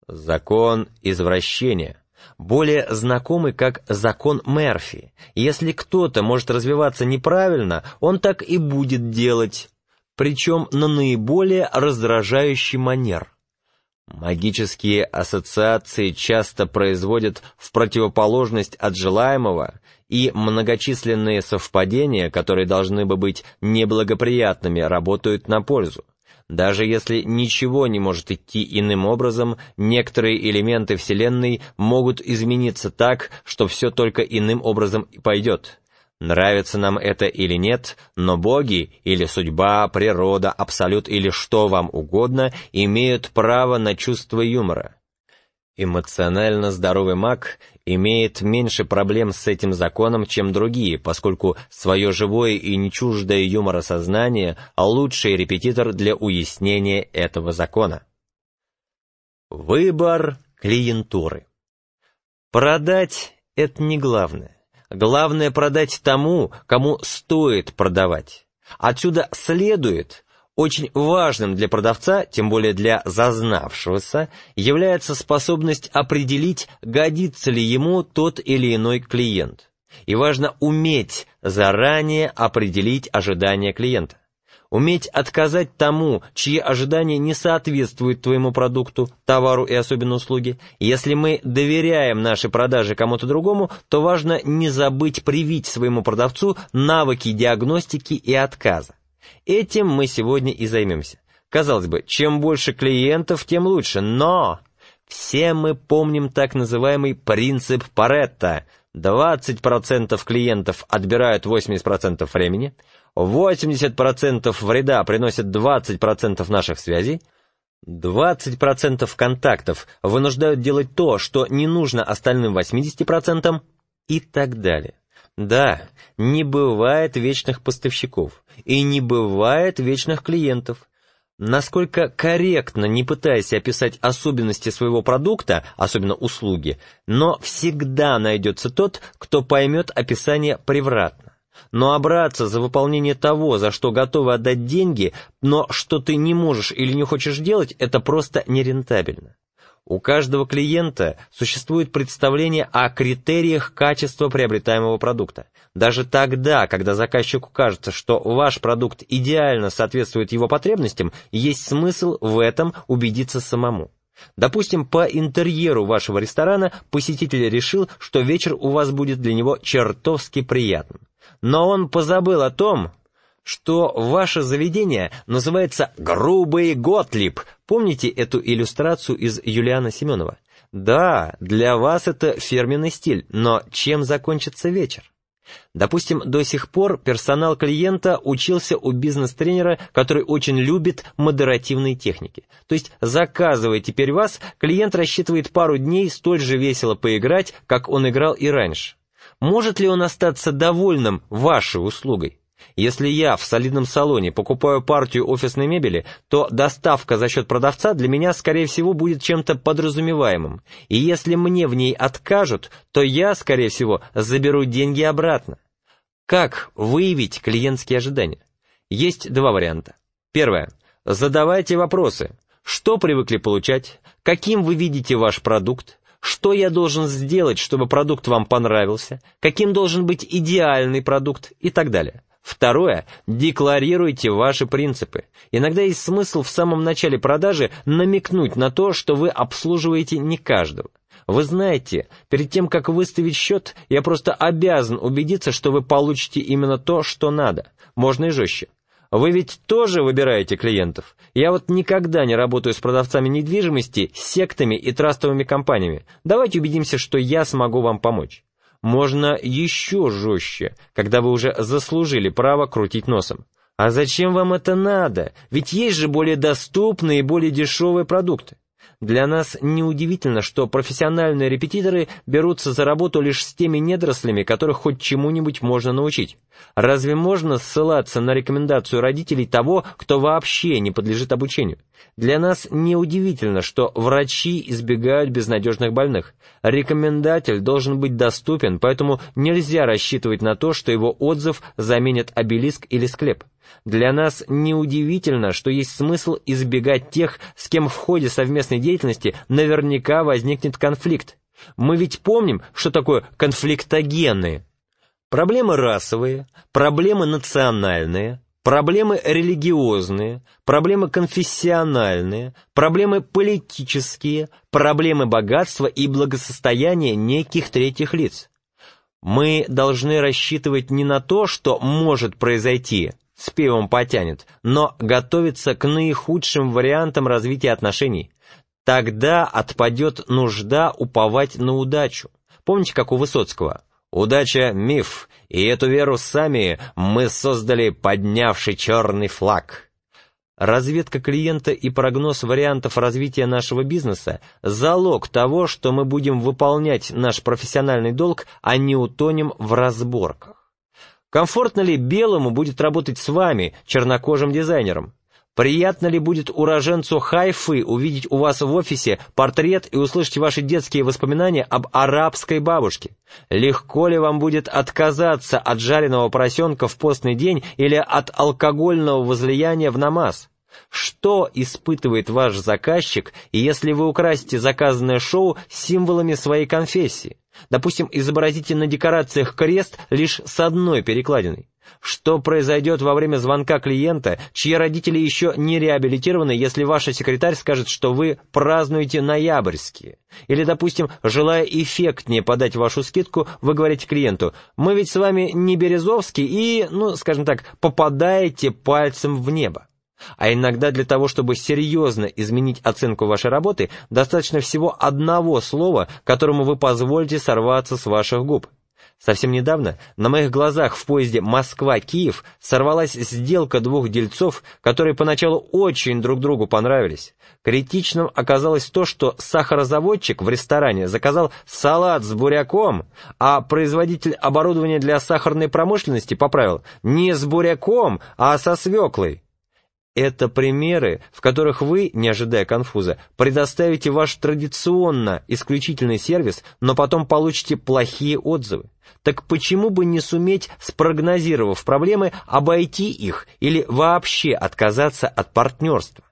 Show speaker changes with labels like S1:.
S1: Закон извращения, более знакомый как закон Мерфи. Если кто-то может развиваться неправильно, он так и будет делать, причем на наиболее раздражающий манер. Магические ассоциации часто производят в противоположность от желаемого, и многочисленные совпадения, которые должны бы быть неблагоприятными, работают на пользу. Даже если ничего не может идти иным образом, некоторые элементы Вселенной могут измениться так, что все только иным образом и пойдет. Нравится нам это или нет, но боги, или судьба, природа, абсолют или что вам угодно, имеют право на чувство юмора. Эмоционально здоровый маг имеет меньше проблем с этим законом, чем другие, поскольку свое живое и не чуждое юмора сознание – лучший репетитор для уяснения этого закона. Выбор клиентуры. Продать – это не главное. Главное продать тому, кому стоит продавать. Отсюда следует, очень важным для продавца, тем более для зазнавшегося, является способность определить, годится ли ему тот или иной клиент. И важно уметь заранее определить ожидания клиента. Уметь отказать тому, чьи ожидания не соответствуют твоему продукту, товару и особенно услуге. Если мы доверяем наши продажи кому-то другому, то важно не забыть привить своему продавцу навыки диагностики и отказа. Этим мы сегодня и займемся. Казалось бы, чем больше клиентов, тем лучше, но все мы помним так называемый принцип Паретто. 20% клиентов отбирают 80% времени, 80% вреда приносят 20% наших связей, 20% контактов вынуждают делать то, что не нужно остальным 80%, и так далее. Да, не бывает вечных поставщиков, и не бывает вечных клиентов. Насколько корректно, не пытаясь описать особенности своего продукта, особенно услуги, но всегда найдется тот, кто поймет описание превратно. Но браться за выполнение того, за что готовы отдать деньги, но что ты не можешь или не хочешь делать, это просто нерентабельно. У каждого клиента существует представление о критериях качества приобретаемого продукта. Даже тогда, когда заказчику кажется, что ваш продукт идеально соответствует его потребностям, есть смысл в этом убедиться самому. Допустим, по интерьеру вашего ресторана посетитель решил, что вечер у вас будет для него чертовски приятным. Но он позабыл о том, что ваше заведение называется «Грубый Готлиб». Помните эту иллюстрацию из Юлиана Семенова? Да, для вас это фирменный стиль, но чем закончится вечер? Допустим, до сих пор персонал клиента учился у бизнес-тренера, который очень любит модеративные техники. То есть, заказывая теперь вас, клиент рассчитывает пару дней столь же весело поиграть, как он играл и раньше. Может ли он остаться довольным вашей услугой? Если я в солидном салоне покупаю партию офисной мебели, то доставка за счет продавца для меня, скорее всего, будет чем-то подразумеваемым. И если мне в ней откажут, то я, скорее всего, заберу деньги обратно. Как выявить клиентские ожидания? Есть два варианта. Первое. Задавайте вопросы. Что привыкли получать? Каким вы видите ваш продукт? Что я должен сделать, чтобы продукт вам понравился? Каким должен быть идеальный продукт? И так далее. Второе. Декларируйте ваши принципы. Иногда есть смысл в самом начале продажи намекнуть на то, что вы обслуживаете не каждого. Вы знаете, перед тем, как выставить счет, я просто обязан убедиться, что вы получите именно то, что надо. Можно и жестче. Вы ведь тоже выбираете клиентов. Я вот никогда не работаю с продавцами недвижимости, сектами и трастовыми компаниями. Давайте убедимся, что я смогу вам помочь. Можно еще жестче, когда вы уже заслужили право крутить носом. А зачем вам это надо? Ведь есть же более доступные и более дешевые продукты. Для нас неудивительно, что профессиональные репетиторы берутся за работу лишь с теми недорослями, которых хоть чему-нибудь можно научить. Разве можно ссылаться на рекомендацию родителей того, кто вообще не подлежит обучению? Для нас неудивительно, что врачи избегают безнадежных больных. Рекомендатель должен быть доступен, поэтому нельзя рассчитывать на то, что его отзыв заменит обелиск или склеп. Для нас неудивительно, что есть смысл избегать тех, с кем в ходе совместной деятельности наверняка возникнет конфликт. Мы ведь помним, что такое конфликтогенные. Проблемы расовые, проблемы национальные, проблемы религиозные, проблемы конфессиональные, проблемы политические, проблемы богатства и благосостояния неких третьих лиц. Мы должны рассчитывать не на то, что может произойти, с пивом потянет, но готовиться к наихудшим вариантам развития отношений. Тогда отпадет нужда уповать на удачу. Помните, как у Высоцкого? «Удача — миф, и эту веру сами мы создали, поднявший черный флаг». Разведка клиента и прогноз вариантов развития нашего бизнеса – залог того, что мы будем выполнять наш профессиональный долг, а не утонем в разборках. Комфортно ли белому будет работать с вами, чернокожим дизайнером? Приятно ли будет уроженцу Хайфы увидеть у вас в офисе портрет и услышать ваши детские воспоминания об арабской бабушке? Легко ли вам будет отказаться от жареного поросенка в постный день или от алкогольного возлияния в намаз? Что испытывает ваш заказчик, если вы украсите заказанное шоу символами своей конфессии? Допустим, изобразите на декорациях крест лишь с одной перекладиной. Что произойдет во время звонка клиента, чьи родители еще не реабилитированы, если ваша секретарь скажет, что вы празднуете ноябрьские? Или, допустим, желая эффектнее подать вашу скидку, вы говорите клиенту: «Мы ведь с вами не Березовский» и, скажем так, попадаете пальцем в небо. А иногда для того, чтобы серьезно изменить оценку вашей работы, достаточно всего одного слова, которому вы позволите сорваться с ваших губ. Совсем недавно на моих глазах в поезде Москва-Киев сорвалась сделка двух дельцов, которые поначалу очень друг другу понравились. Критичным оказалось то, что сахарозаводчик в ресторане заказал салат с буряком, а производитель оборудования для сахарной промышленности поправил: не с буряком, а со свеклой. Это примеры, в которых вы, не ожидая конфуза, предоставите ваш традиционно исключительный сервис, но потом получите плохие отзывы. Так почему бы не суметь, спрогнозировав проблемы, обойти их или вообще отказаться от партнерства?